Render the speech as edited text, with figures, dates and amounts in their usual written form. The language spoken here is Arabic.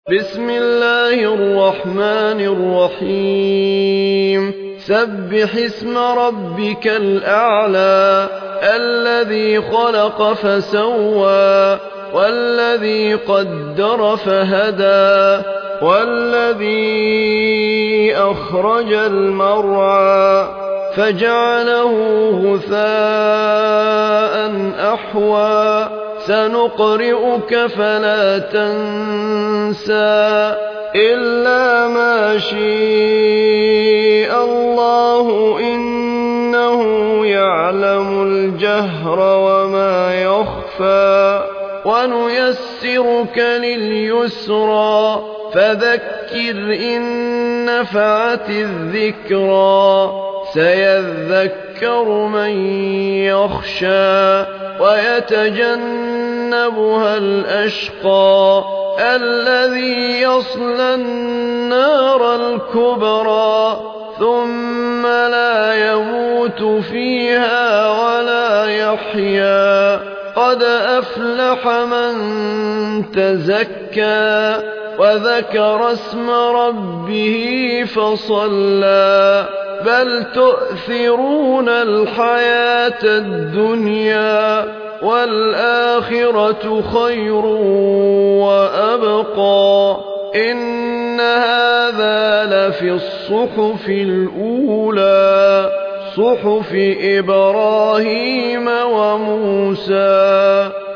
بسم الله الرحمن الرحيم سبح اسم ربك الأعلى الذي خلق فسوى والذي قدر فهدى والذي أخرج المرعى فجعله غثاء أحوى سنقرئك فلا تنسى إلا ما شاء الله إنه يعلم الجهر وما يخفى ونيسرك لليسرى فذكر إن نفعت الذكرى سيذكر من يخشى ويتجنبها الأشقى الذي يصلى النار الكبرى ثم لا يموت فيها ولا يحيا قد أفلح من تزكى وذكر اسم ربه فصلى بل تؤثرون الحياة الدنيا والآخرة خير وأبقى إن هذا لفي الصحف الأولى صحف إبراهيم وموسى